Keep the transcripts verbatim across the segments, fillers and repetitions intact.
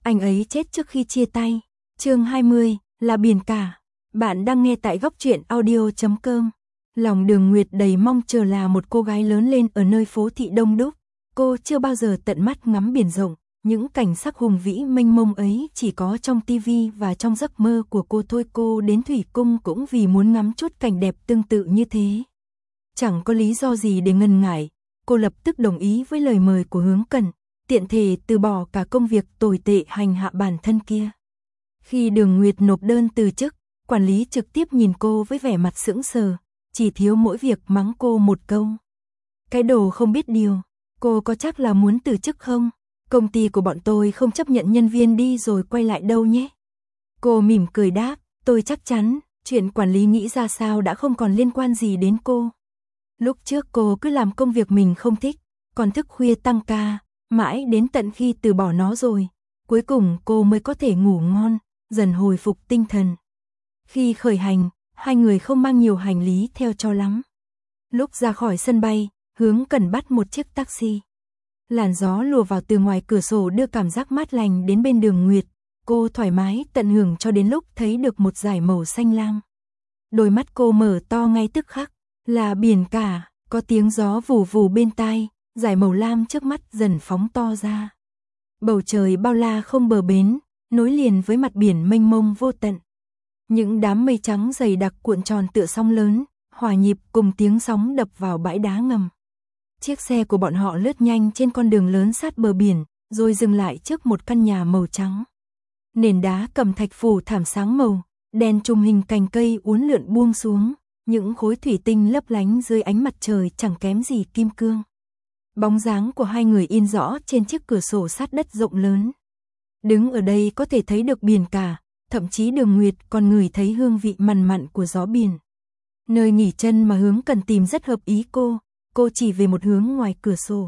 Anh ấy chết trước khi chia tay. Chương hai mươi, là biển cả. Bạn đang nghe tại góc truyện audio chấm com. Lòng Đường Nguyệt đầy mong chờ là một cô gái lớn lên ở nơi phố thị đông đúc. Cô chưa bao giờ tận mắt ngắm biển rộng, những cảnh sắc hùng vĩ mênh mông ấy chỉ có trong tivi và trong giấc mơ của cô thôi. Cô đến Thủy Cung cũng vì muốn ngắm chút cảnh đẹp tương tự như thế. Chẳng có lý do gì để ngần ngại, cô lập tức đồng ý với lời mời của Hướng Cẩn, tiện thể từ bỏ cả công việc tồi tệ hành hạ bản thân kia. Khi Đường Nguyệt nộp đơn từ chức, quản lý trực tiếp nhìn cô với vẻ mặt sững sờ, chỉ thiếu mỗi việc mắng cô một câu. Cái đồ không biết điều, cô có chắc là muốn từ chức không? Công ty của bọn tôi không chấp nhận nhân viên đi rồi quay lại đâu nhé. Cô mỉm cười đáp, tôi chắc chắn, chuyện quản lý nghĩ ra sao đã không còn liên quan gì đến cô. Lúc trước cô cứ làm công việc mình không thích, còn thức khuya tăng ca, mãi đến tận khi từ bỏ nó rồi, cuối cùng cô mới có thể ngủ ngon, dần hồi phục tinh thần. Khi khởi hành, hai người không mang nhiều hành lý theo cho lắm. Lúc ra khỏi sân bay, Hướng Cẩn bắt một chiếc taxi. Làn gió lùa vào từ ngoài cửa sổ đưa cảm giác mát lành đến bên Đường Nguyệt. Cô thoải mái tận hưởng cho đến lúc thấy được một dải màu xanh lam. Đôi mắt cô mở to ngay tức khắc, là biển cả, có tiếng gió vù vù bên tai, dải màu lam trước mắt dần phóng to ra. Bầu trời bao la không bờ bến, nối liền với mặt biển mênh mông vô tận. Những đám mây trắng dày đặc cuộn tròn tựa sóng lớn, hòa nhịp cùng tiếng sóng đập vào bãi đá ngầm. Chiếc xe của bọn họ lướt nhanh trên con đường lớn sát bờ biển, rồi dừng lại trước một căn nhà màu trắng. Nền đá cẩm thạch phủ thảm sáng màu, đèn trùm hình cành cây uốn lượn buông xuống, những khối thủy tinh lấp lánh dưới ánh mặt trời chẳng kém gì kim cương. Bóng dáng của hai người in rõ trên chiếc cửa sổ sát đất rộng lớn. Đứng ở đây có thể thấy được biển cả, thậm chí Đường Nguyệt còn ngửi thấy hương vị mặn mặn của gió biển. Nơi nghỉ chân mà Hướng Cần tìm rất hợp ý cô, cô chỉ về một hướng ngoài cửa sổ.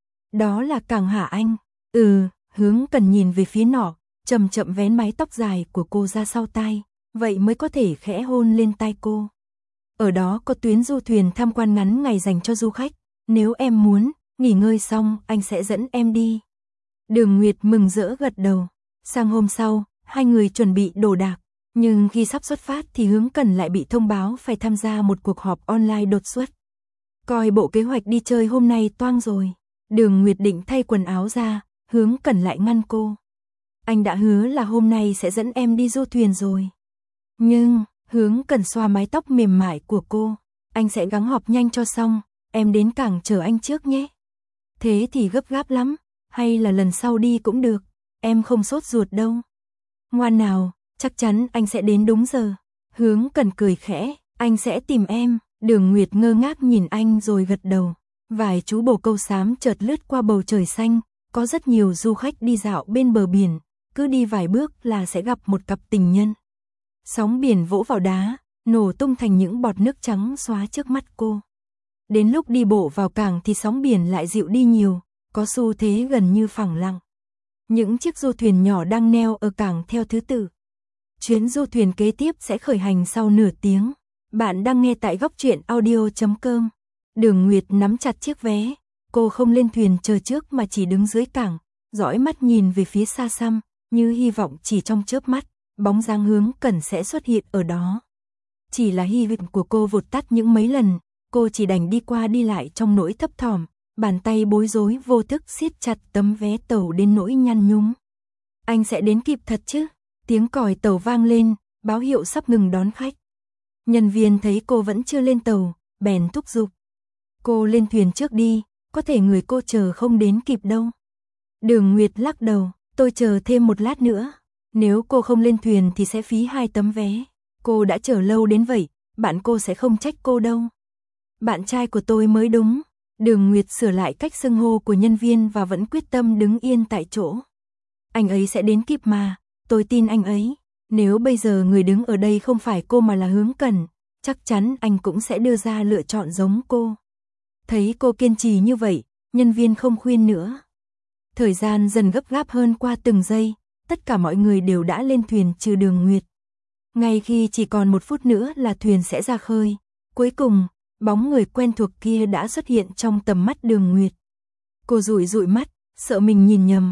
Đó là cảng Hà Anh. Ừ, Hướng Cần nhìn về phía nọ, chậm chậm vén mái tóc dài của cô ra sau tai, vậy mới có thể khẽ hôn lên tai cô. Ở đó có tuyến du thuyền tham quan ngắn ngày dành cho du khách, nếu em muốn, nghỉ ngơi xong anh sẽ dẫn em đi. Đường Nguyệt mừng rỡ gật đầu. Sang hôm sau, hai người chuẩn bị đồ đạc, nhưng khi sắp xuất phát thì Hướng Cần lại bị thông báo phải tham gia một cuộc họp online đột xuất. Coi bộ kế hoạch đi chơi hôm nay toang rồi. Đường Nguyệt định thay quần áo ra, Hướng Cần lại ngăn cô. Anh đã hứa là hôm nay sẽ dẫn em đi du thuyền rồi. Nhưng, Hướng Cần xoa mái tóc mềm mại của cô, anh sẽ gắng họp nhanh cho xong, em đến cảng chờ anh trước nhé. Thế thì gấp gáp lắm, hay là lần sau đi cũng được, em không sốt ruột đâu. Ngoan nào, chắc chắn anh sẽ đến đúng giờ. Hướng Cần cười khẽ, anh sẽ tìm em. Đường Nguyệt ngơ ngác nhìn anh rồi gật đầu. Vài chú bồ câu xám chợt lướt qua bầu trời xanh, có rất nhiều du khách đi dạo bên bờ biển, cứ đi vài bước là sẽ gặp một cặp tình nhân. Sóng biển vỗ vào đá, nổ tung thành những bọt nước trắng xóa trước mắt cô. Đến lúc đi bộ vào cảng thì sóng biển lại dịu đi nhiều, có xu thế gần như phẳng lặng. Những chiếc du thuyền nhỏ đang neo ở cảng theo thứ tự. Chuyến du thuyền kế tiếp sẽ khởi hành sau nửa tiếng. Bạn đang nghe tại góc truyện audio chấm com. Đường Nguyệt nắm chặt chiếc vé, cô không lên thuyền chờ trước mà chỉ đứng dưới cảng, dõi mắt nhìn về phía xa xăm, như hy vọng chỉ trong chớp mắt, bóng dáng Hướng Cần sẽ xuất hiện ở đó. Chỉ là hy vọng của cô vụt tắt những mấy lần, cô chỉ đành đi qua đi lại trong nỗi thấp thỏm, bàn tay bối rối vô thức siết chặt tấm vé tàu đến nỗi nhăn nhúm. Anh sẽ đến kịp thật chứ? Tiếng còi tàu vang lên, báo hiệu sắp ngừng đón khách. Nhân viên thấy cô vẫn chưa lên tàu, bèn thúc giục. Cô lên thuyền trước đi, có thể người cô chờ không đến kịp đâu. Đường Nguyệt lắc đầu, tôi chờ thêm một lát nữa. Nếu cô không lên thuyền thì sẽ phí hai tấm vé. Cô đã chờ lâu đến vậy, bạn cô sẽ không trách cô đâu. Bạn trai của tôi mới đúng. Đường Nguyệt sửa lại cách xưng hô của nhân viên và vẫn quyết tâm đứng yên tại chỗ. Anh ấy sẽ đến kịp mà, tôi tin anh ấy. Nếu bây giờ người đứng ở đây không phải cô mà là Hướng Cần, chắc chắn anh cũng sẽ đưa ra lựa chọn giống cô. Thấy cô kiên trì như vậy, nhân viên không khuyên nữa. Thời gian dần gấp gáp hơn qua từng giây, tất cả mọi người đều đã lên thuyền trừ Đường Nguyệt. Ngay khi chỉ còn một phút nữa là thuyền sẽ ra khơi, cuối cùng, bóng người quen thuộc kia đã xuất hiện trong tầm mắt Đường Nguyệt. Cô dụi dụi mắt, sợ mình nhìn nhầm.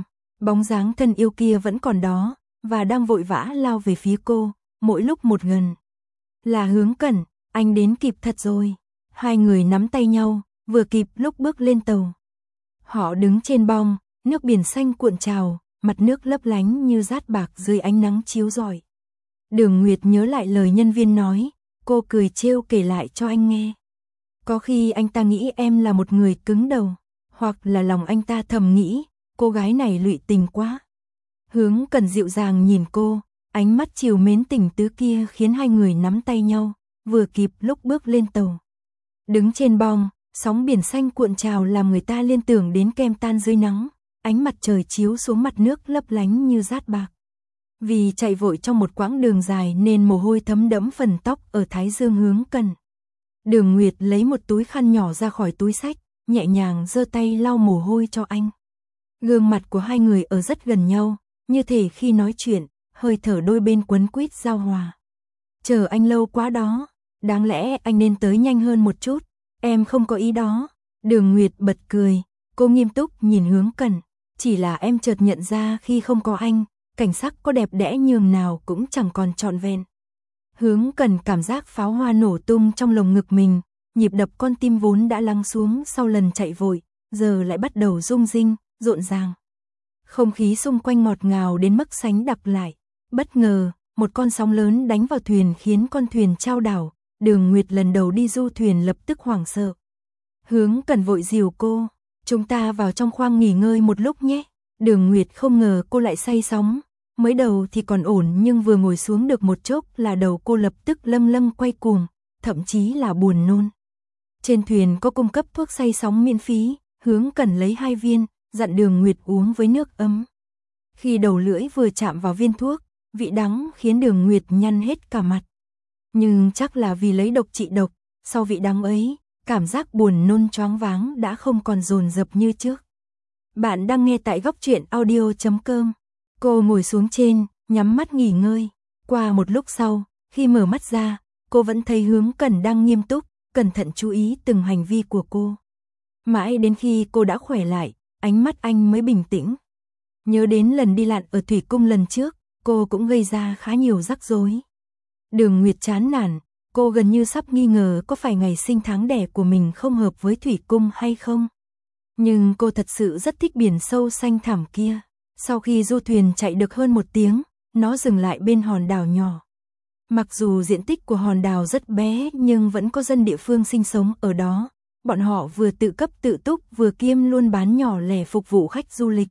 Bóng dáng thân yêu kia vẫn còn đó, và đang vội vã lao về phía cô, mỗi lúc một gần. Là Hướng Cẩn, anh đến kịp thật rồi. Hai người nắm tay nhau, vừa kịp lúc bước lên tàu. Họ đứng trên bong, nước biển xanh cuộn trào, mặt nước lấp lánh như dát bạc dưới ánh nắng chiếu rọi. Đường Nguyệt nhớ lại lời nhân viên nói, cô cười trêu kể lại cho anh nghe. Có khi anh ta nghĩ em là một người cứng đầu, hoặc là lòng anh ta thầm nghĩ, cô gái này lụy tình quá. Hướng Cẩn dịu dàng nhìn cô, ánh mắt trìu mến tình tứ kia khiến hai người nắm tay nhau, vừa kịp lúc bước lên tàu. Đứng trên bong, sóng biển xanh cuộn trào làm người ta liên tưởng đến kem tan dưới nắng, ánh mặt trời chiếu xuống mặt nước lấp lánh như dát bạc. Vì chạy vội trong một quãng đường dài nên mồ hôi thấm đẫm phần tóc ở thái dương Hướng Cẩn. Đường Nguyệt lấy một túi khăn nhỏ ra khỏi túi xách, nhẹ nhàng giơ tay lau mồ hôi cho anh. Gương mặt của hai người ở rất gần nhau, như thể khi nói chuyện, hơi thở đôi bên quấn quýt giao hòa. Chờ anh lâu quá đó, đáng lẽ anh nên tới nhanh hơn một chút, em không có ý đó. Đường Nguyệt bật cười, cô nghiêm túc nhìn Hướng Cẩn, chỉ là em chợt nhận ra khi không có anh, cảnh sắc có đẹp đẽ nhường nào cũng chẳng còn trọn vẹn. Hướng Cẩn cảm giác pháo hoa nổ tung trong lồng ngực mình, nhịp đập con tim vốn đã lắng xuống sau lần chạy vội, giờ lại bắt đầu rung rinh, rộn ràng. Không khí xung quanh ngọt ngào đến mức sánh đặc lại. Bất ngờ, một con sóng lớn đánh vào thuyền khiến con thuyền chao đảo. Đường Nguyệt lần đầu đi du thuyền lập tức hoảng sợ. Hướng Cẩn vội dìu cô, chúng ta vào trong khoang nghỉ ngơi một lúc nhé. Đường Nguyệt không ngờ cô lại say sóng. Mới đầu thì còn ổn nhưng vừa ngồi xuống được một chốc là đầu cô lập tức lâng lâng quay cuồng, thậm chí là buồn nôn. Trên thuyền có cung cấp thuốc say sóng miễn phí, Hướng Cẩn lấy hai viên, dặn Đường Nguyệt uống với nước ấm. Khi đầu lưỡi vừa chạm vào viên thuốc, vị đắng khiến Đường Nguyệt nhăn hết cả mặt. Nhưng chắc là vì lấy độc trị độc, sau vị đắng ấy, cảm giác buồn nôn choáng váng đã không còn dồn dập như trước. Bạn đang nghe tại góc truyện audio chấm com. Cô ngồi xuống trên, nhắm mắt nghỉ ngơi. Qua một lúc sau, khi mở mắt ra, cô vẫn thấy Hướng Cẩn đang nghiêm túc, cẩn thận chú ý từng hành vi của cô. Mãi đến khi cô đã khỏe lại, ánh mắt anh mới bình tĩnh. Nhớ đến lần đi lặn ở Thủy Cung lần trước, cô cũng gây ra khá nhiều rắc rối. Đường Nguyệt chán nản, cô gần như sắp nghi ngờ có phải ngày sinh tháng đẻ của mình không hợp với Thủy Cung hay không. Nhưng cô thật sự rất thích biển sâu xanh thẳm kia. Sau khi du thuyền chạy được hơn một tiếng, nó dừng lại bên hòn đảo nhỏ. Mặc dù diện tích của hòn đảo rất bé nhưng vẫn có dân địa phương sinh sống ở đó. Bọn họ vừa tự cấp tự túc vừa kiêm luôn bán nhỏ lẻ phục vụ khách du lịch.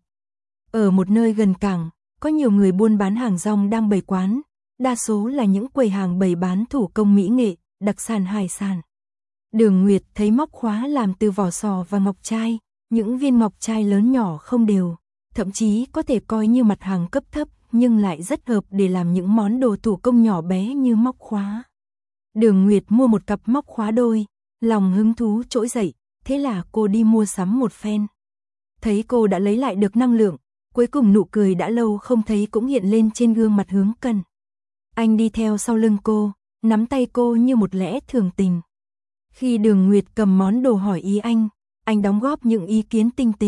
Ở một nơi gần cảng, có nhiều người buôn bán hàng rong đang bày quán, đa số là những quầy hàng bày bán thủ công mỹ nghệ, đặc sản hải sản. Đường Nguyệt thấy móc khóa làm từ vỏ sò và ngọc trai, những viên ngọc trai lớn nhỏ không đều, thậm chí có thể coi như mặt hàng cấp thấp nhưng lại rất hợp để làm những món đồ thủ công nhỏ bé như móc khóa. Đường Nguyệt mua một cặp móc khóa đôi, lòng hứng thú trỗi dậy, thế là cô đi mua sắm một phen. Thấy cô đã lấy lại được năng lượng, cuối cùng nụ cười đã lâu không thấy cũng hiện lên trên gương mặt Hướng Cẩn. Anh đi theo sau lưng cô, nắm tay cô như một lẽ thường tình. Khi Đường Nguyệt cầm món đồ hỏi ý anh, anh đóng góp những ý kiến tinh tế.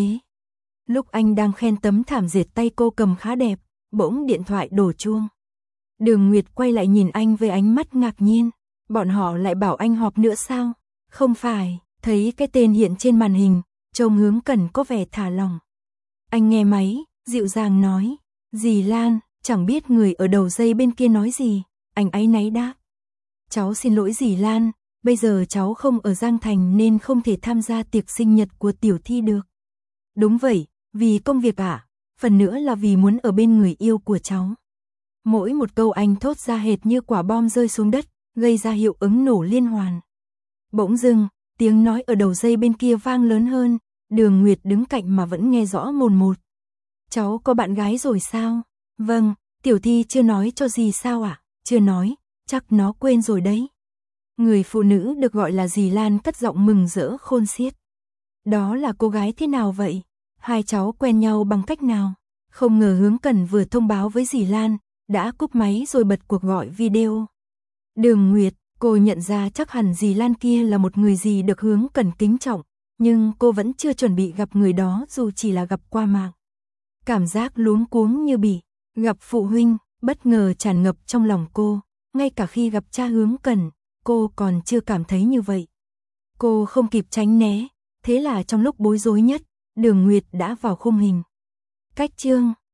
Lúc anh đang khen tấm thảm dệt tay cô cầm khá đẹp, bỗng điện thoại đổ chuông. Đường Nguyệt quay lại nhìn anh với ánh mắt ngạc nhiên. Bọn họ lại bảo anh họp nữa sao? Không phải, thấy cái tên hiện trên màn hình, trông Hướng Cẩn có vẻ thả lỏng. Anh nghe máy, dịu dàng nói, dì Lan, chẳng biết người ở đầu dây bên kia nói gì, anh áy náy đáp. Cháu xin lỗi dì Lan, bây giờ cháu không ở Giang Thành nên không thể tham gia tiệc sinh nhật của Tiểu Thi được. Đúng vậy, vì công việc à, phần nữa là vì muốn ở bên người yêu của cháu. Mỗi một câu anh thốt ra hệt như quả bom rơi xuống đất, gây ra hiệu ứng nổ liên hoàn. Bỗng dưng, tiếng nói ở đầu dây bên kia vang lớn hơn, Đường Nguyệt đứng cạnh mà vẫn nghe rõ mồn một. Cháu có bạn gái rồi sao? Vâng, Tiểu Thi chưa nói cho gì sao ạ? À? Chưa nói, chắc nó quên rồi đấy. Người phụ nữ được gọi là dì Lan cất giọng mừng rỡ khôn xiết. Đó là cô gái thế nào vậy? Hai cháu quen nhau bằng cách nào? Không ngờ Hướng Cẩn vừa thông báo với dì Lan, đã cúp máy rồi bật cuộc gọi video. Đường Nguyệt, cô nhận ra chắc hẳn dì Lan kia là một người dì được Hướng Cẩn kính trọng, nhưng cô vẫn chưa chuẩn bị gặp người đó dù chỉ là gặp qua mạng. Cảm giác luống cuống như bị gặp phụ huynh, bất ngờ tràn ngập trong lòng cô, ngay cả khi gặp cha Hướng Cẩn, cô còn chưa cảm thấy như vậy. Cô không kịp tránh né, thế là trong lúc bối rối nhất, Đường Nguyệt đã vào khung hình. Cách chương